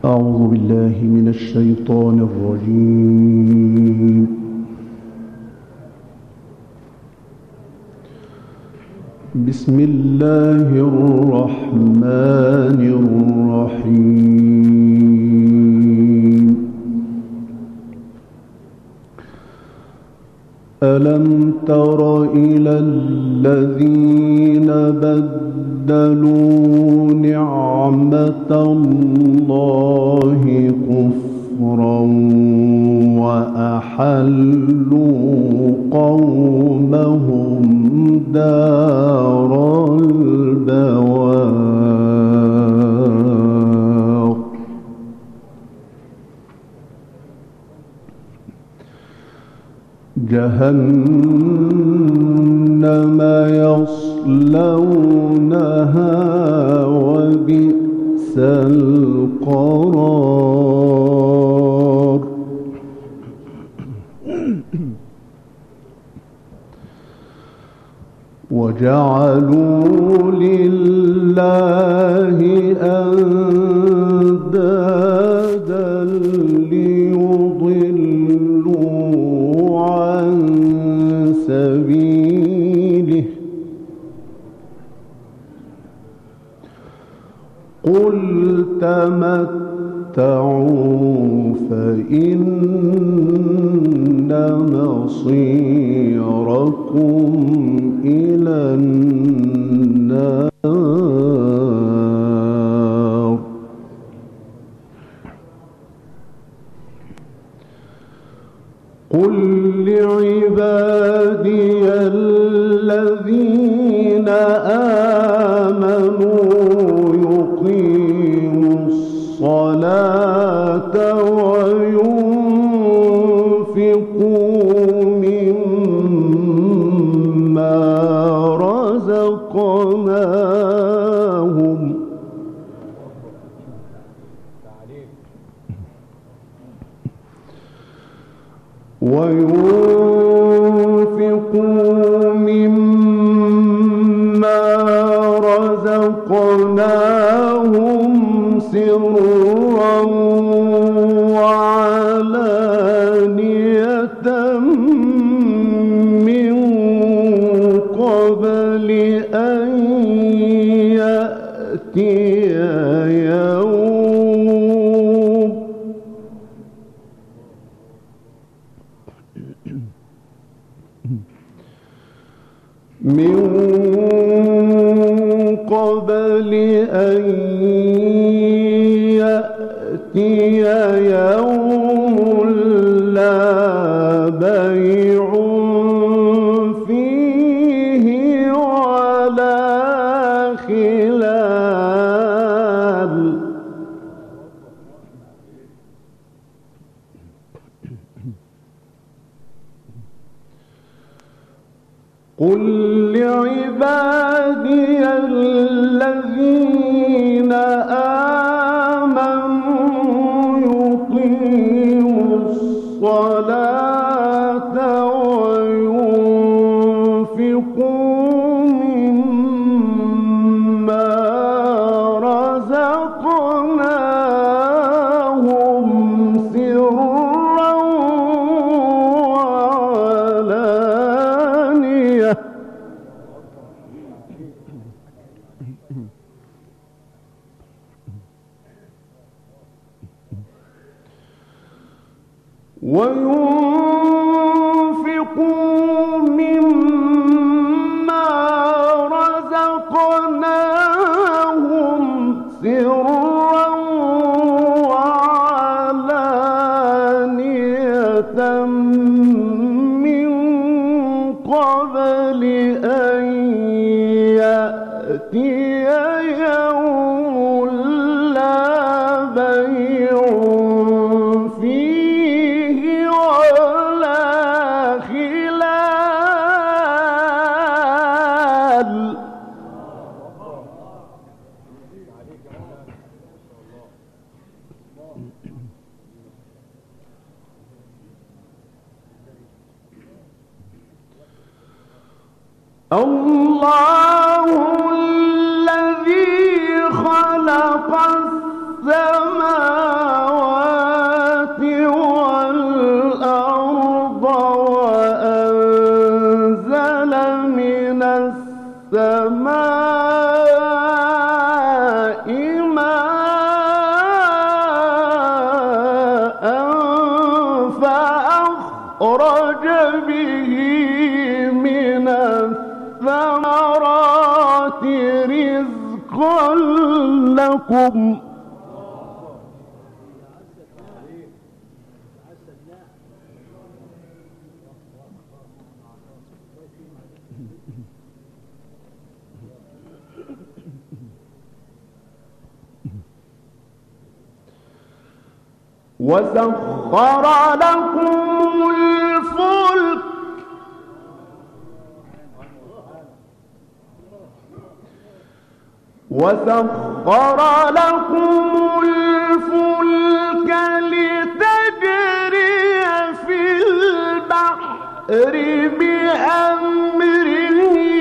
أعوذ بالله من الشيطان الرجيم. بسم الله الرحمن الرحيم. ألم تر إلى الذين بدلوا نعمة الله كفرا وأحلوا قومهم دار البوار جهنم يصلونها وبئس القرار وجعلوا لله أندادا ليضلوا عن سبيله قل تمتعوا فإن مصيركم إلى النار قل لعبادي الذين آمنوا يقيموا الصلاة وينفقوا مما رزقناهم سرا وعلانية من قبل أن يأتي يوم لا بيع فيه ولا خلال قل لعبادي الذين آمنوا يقيموا الصلاة وينفقوا مما رزقناهم سرا وعلانية وينفقوا مما رزقناهم سرا وعلانية من قبل أن يأتي يوم لا بيع فيه ولا خلال الله الذي خلق السماوات أخرج به من الثمرات رزقا لكم وسخر لكم الفلك لتجري في البحر بأمره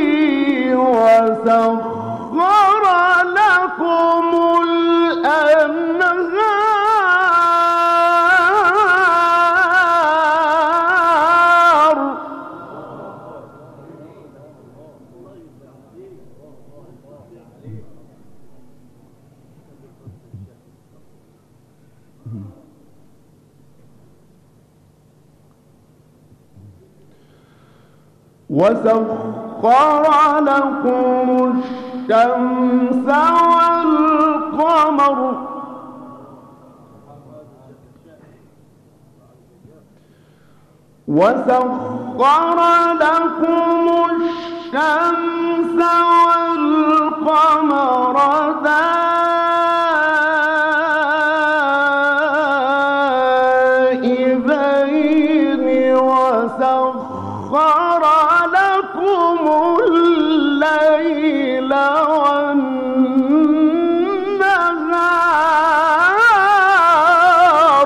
وسخر لكم الأنهار وسخر لكم الشمس والقمر دائبين وسخر لكم الليل والنهار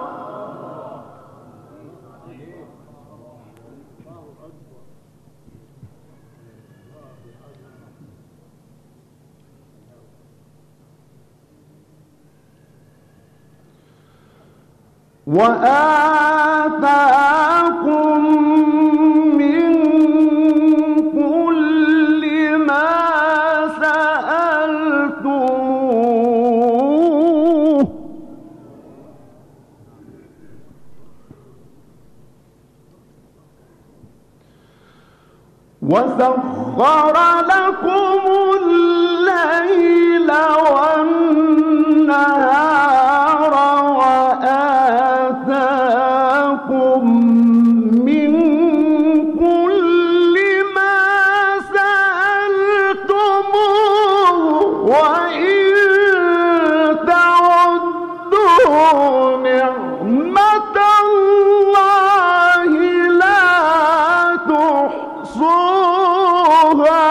وآتاكم من كل ما سألتموه وسخر لكم الليل والنهار وآتاكم من كل ما سألتموه وإن تعدوا نعمة الله لا تحصوها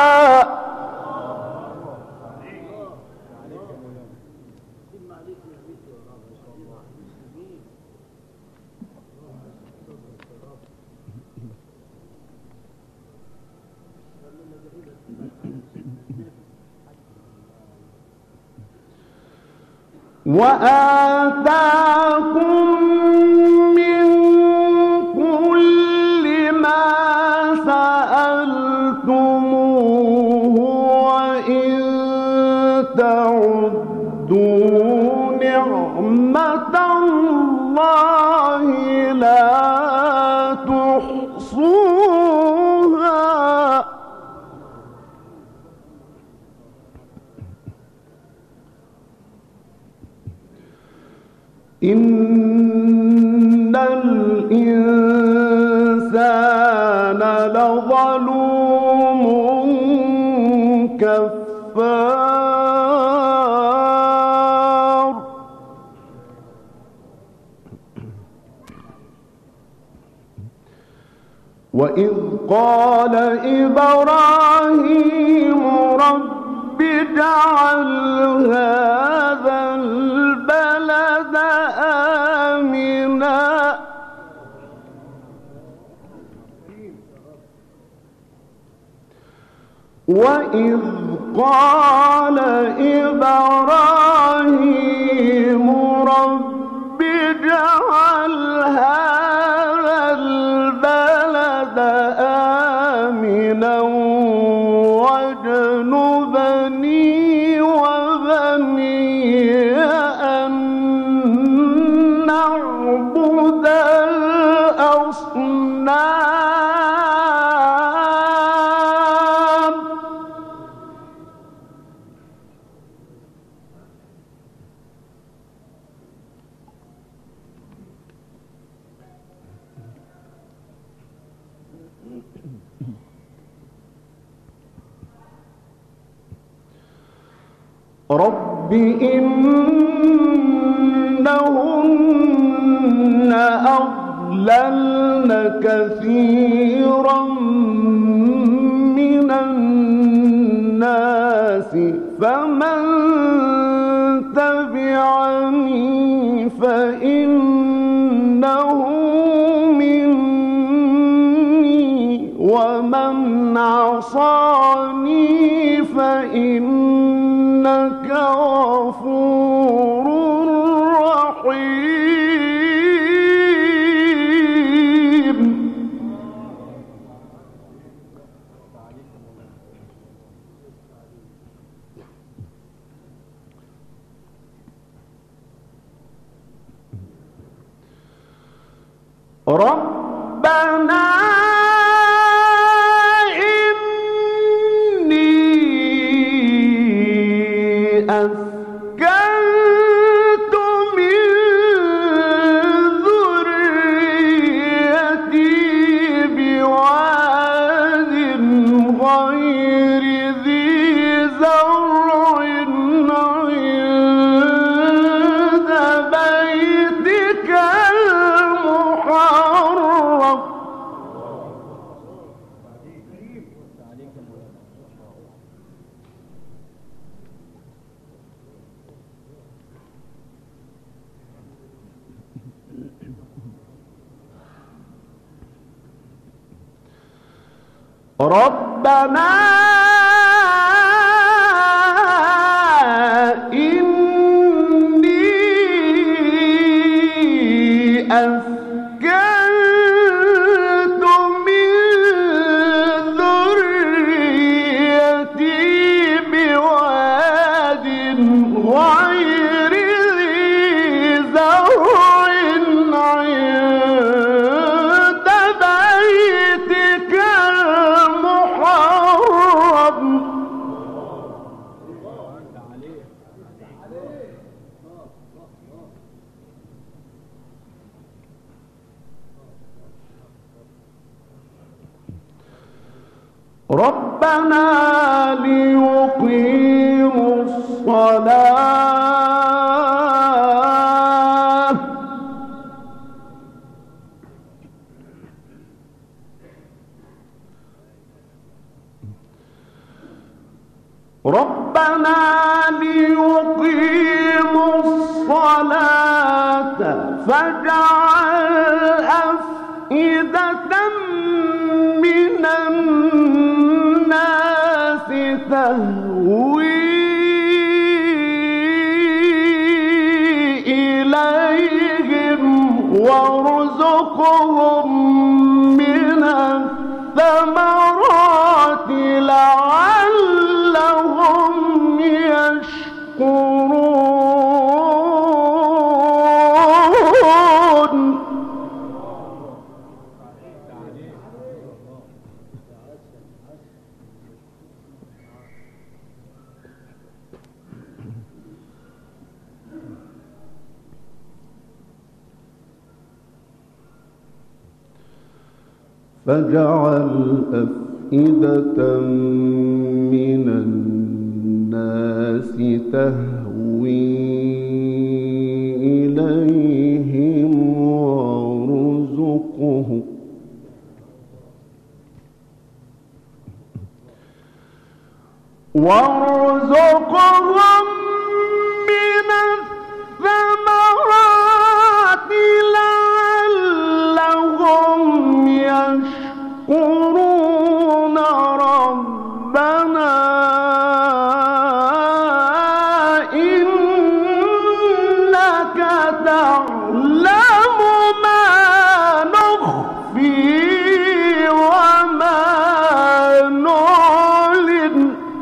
وآتاكم من كل ما سألتموه وإن تعدوا نعمة الله لا تحصوها إن الإنسان لظلوم كفار وإذ قال إبراهيم رب اجعل هذا البلد آمنا وإذ قال إبراهيم رب اجعل هذا البلد آمنا واجنبني وبني أن نعبد الأصنام رب إنهن أضللن كثيرا من الناس فمن تبعني فإنه مني ومن عصاني فإنك غفور رحيم. ربنا أسكنت من ذريتي بواد غير ذي زرع عند بيتك المحرم ربنا إني أسكنت من ذريتي بواد غير ذي زرع عند بيتك المحرم ربنا ليقيموا الصلاة ربنا ليقيموا الصلاة فاجعل أفئدة من الناس تهوي إليهم وارزقهم من الثمرات لعلهم يشكرون. فاجعل أفئدة من الناس تهوي إليهم وارزقهم من الثمرات لعلهم يشكرون. ربنا إنك تعلم ما نخفي وما نعلن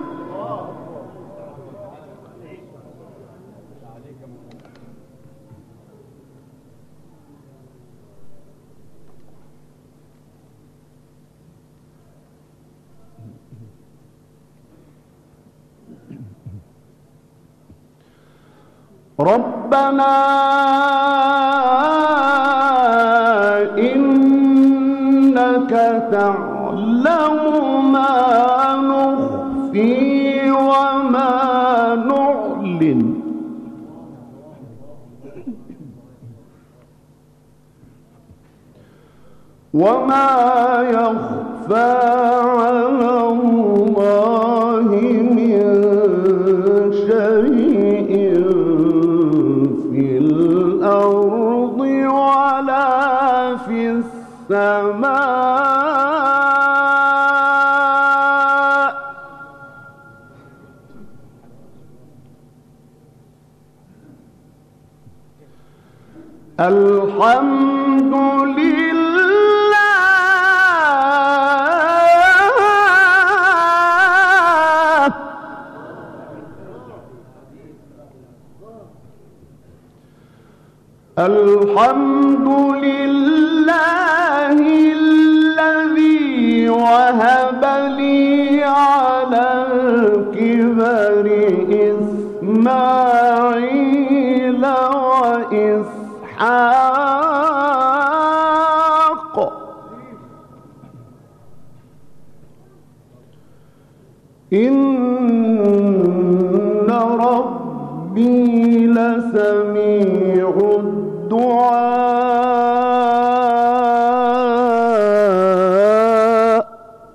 ربنا إنك تعلم ما نخفي وما نعلن وما يخفى على الله من شيء في الأرض ولا في السماء. الحمد لله الحمد لله الذي وهب لي على الكبر إسماعيل وإسحاق إن ربي لسميع الدعاء.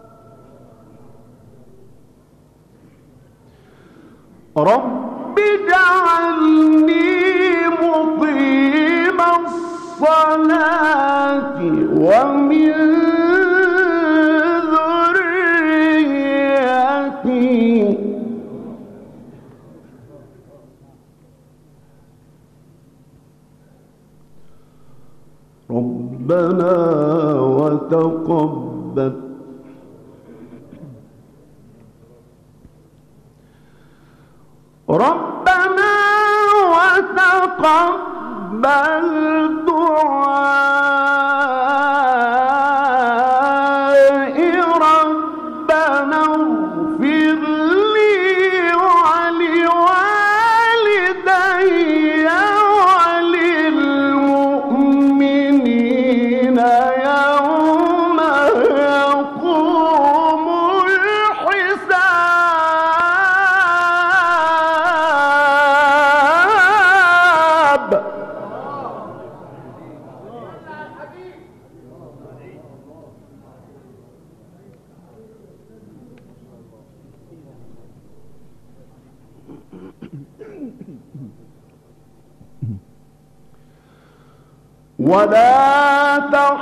رب اجعلني مقيم الصلاة ومن ذريتي ربنا وتقبل ربنا وتقبل دعائي ربنا اغفر لي ولوالدي وللمؤمنين يوم يقوم الحساب. ولا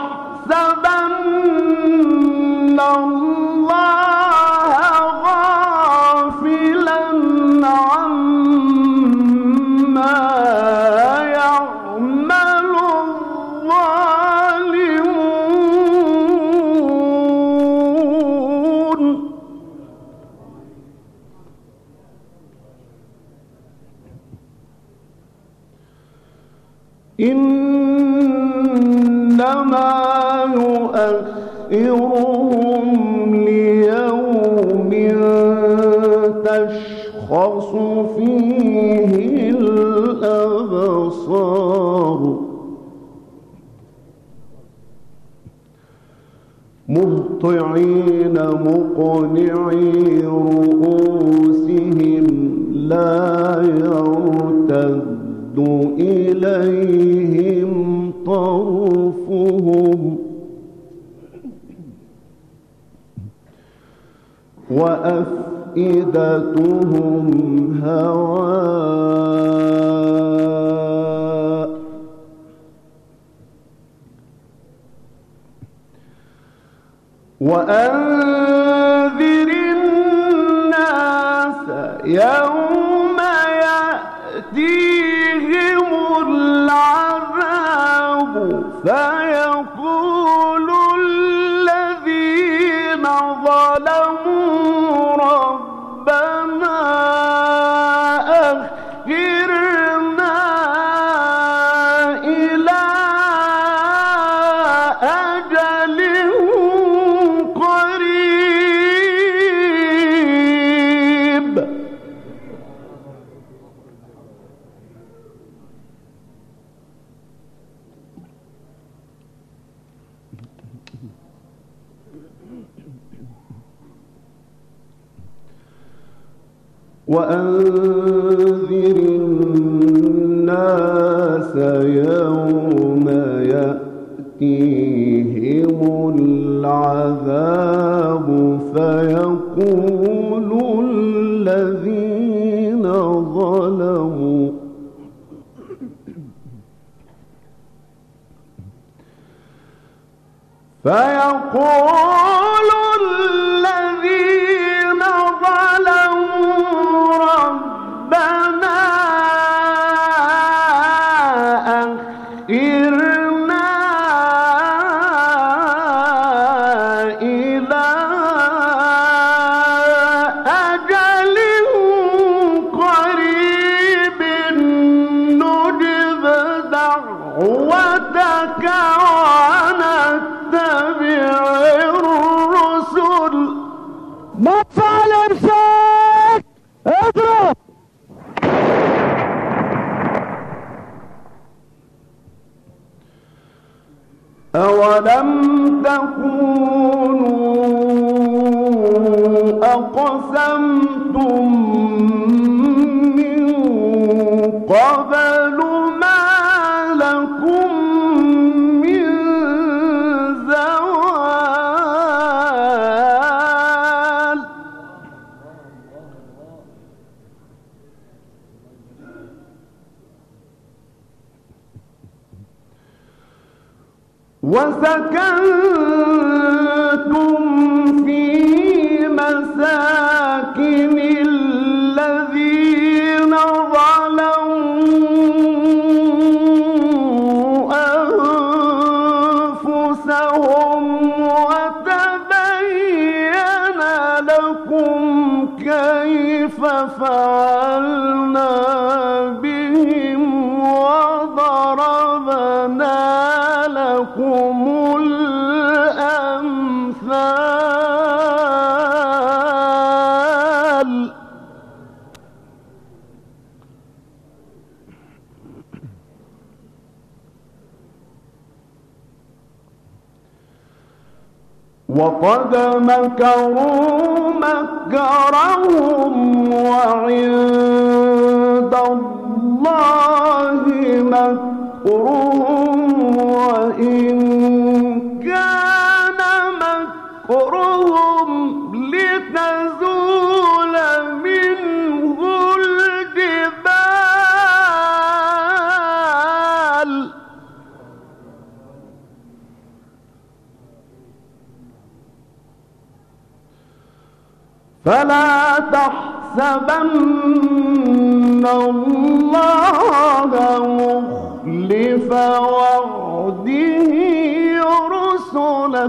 تحسبن الله غافلا عما يعمل الظالمون إنما يؤخرهم ليوم تشخص فيه الأبصار مهطعين مقنعي رؤوسهم لا يرتد إليهم طرفهم وأفئدتهم هواء وأنذر الناس يوم يأتيهم العذاب فيقول الذين ظلموا ربنا أخرنا إلى أجل قريب. وأنذر الناس يوم يأتيهم فيقول الذين ظلموا ربنا أخرنا إلى أجل قريب نجب دعوتك ونتبع الرسل. مدفع الإمساك اضرب. أولم تكونوا أقسمتم من قبل ما لكم من زوال. وسكنتم في مساكن الذين ظلموا أنفسهم وتبين لكم كيف فعلنا بهم وضربنا لكم الأمثال. وقد مكروا مكرهم وعند الله مكرهم وإن كان مكرهم لتزول منه الجبال. فلا تحسبن الله مخلف وعده رسله.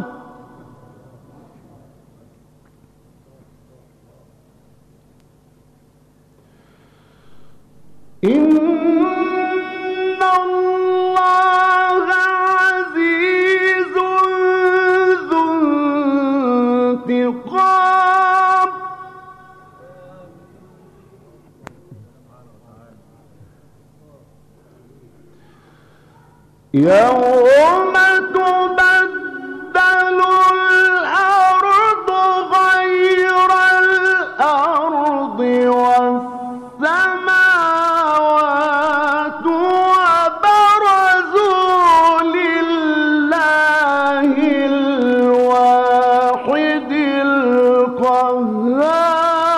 إن الله عزيز ذو انتقام. يوم تبدل الأرض غير الأرض والسماوات وبرزوا لله الواحد القهار.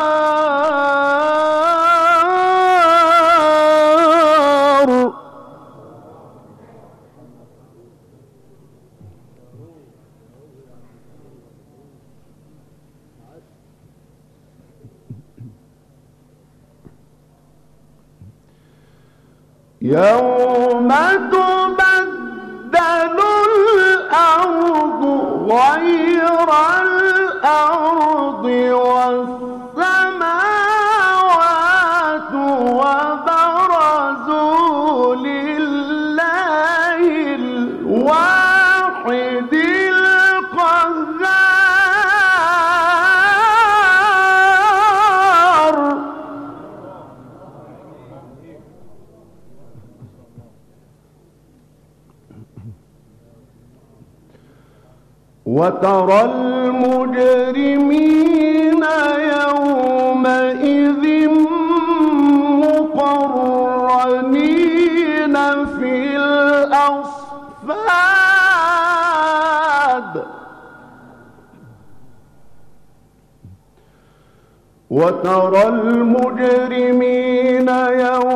يوم تبدل الأرض غير الأرض والسماوات وبرزوا لله الواحد القهار. وترى المجرمين يومئذ مقرنين في الأصفاد. وترى المجرمين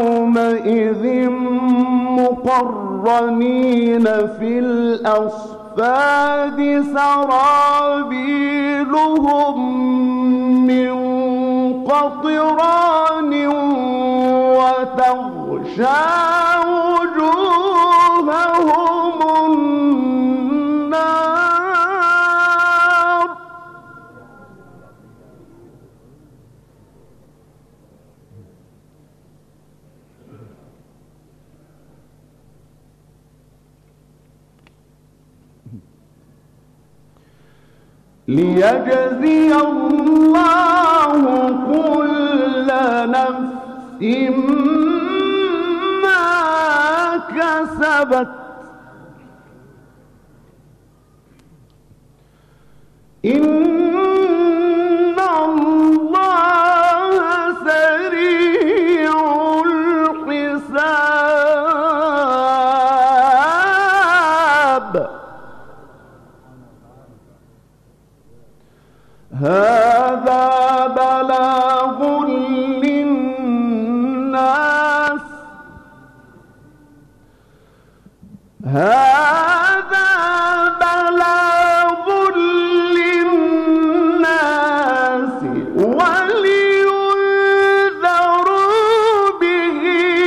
يومئذ مقرنين في الأصفاد الأكفاد سرابيلهم من قطران وتغشى وجوههم النار ليجزي الله كل نفس ما كسبت إن الله سريع الحساب هذا بلاغ للناس ولينذروا به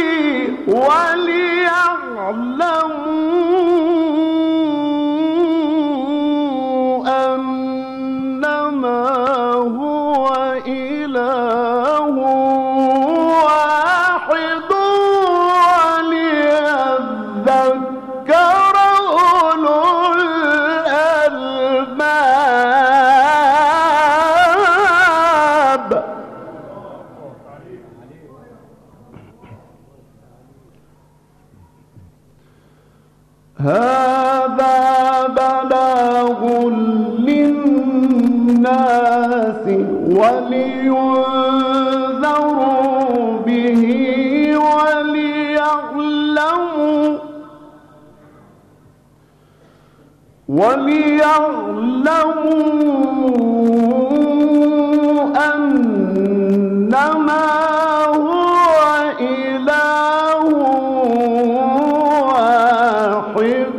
وليعلموا أنما هو إله واحد وليذكر أولو الألباب هذا بلاغ للناس ولينذروا به وليعلموا أنما هو إله واحد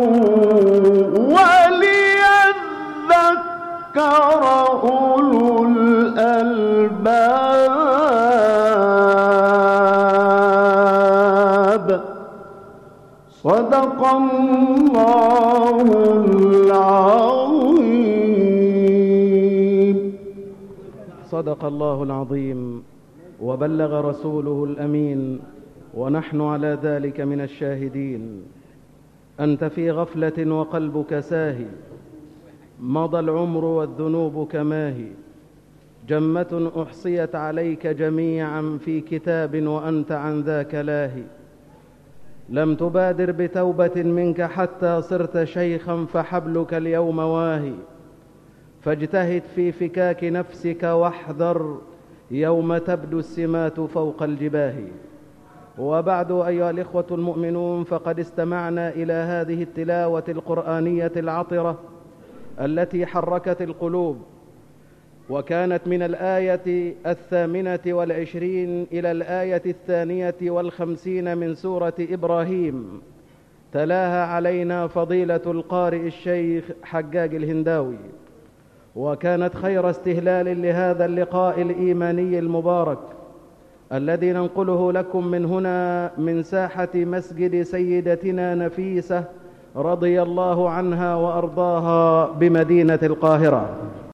وليذكر أولو الألباب صدق الله العظيم. صدق الله العظيم وبلغ رسوله الأمين ونحن على ذلك من الشاهدين. أنت في غفلة وقلبك ساهي، مضى العمر والذنوب كماهي، جمة أحصيت عليك جميعا في كتاب وأنت عن ذاك لاهي. لم تبادر بتوبة منك حتى صرت شيخا فحبلك اليوم واهي، فاجتهد في فكاك نفسك واحذر يوم تبدو السمات فوق الجباه. وبعد أيها الإخوة المؤمنون، فقد استمعنا إلى هذه التلاوة القرآنية العطرة التي حركت القلوب، وكانت من الآية 28 إلى الآية 52 من سورة إبراهيم، تلاها علينا فضيلة القارئ الشيخ حجاج الهنداوي، وكانت خير استهلال لهذا اللقاء الإيماني المبارك الذي ننقله لكم من هنا من ساحة مسجد سيدتنا نفيسة رضي الله عنها وأرضاها بمدينة القاهرة.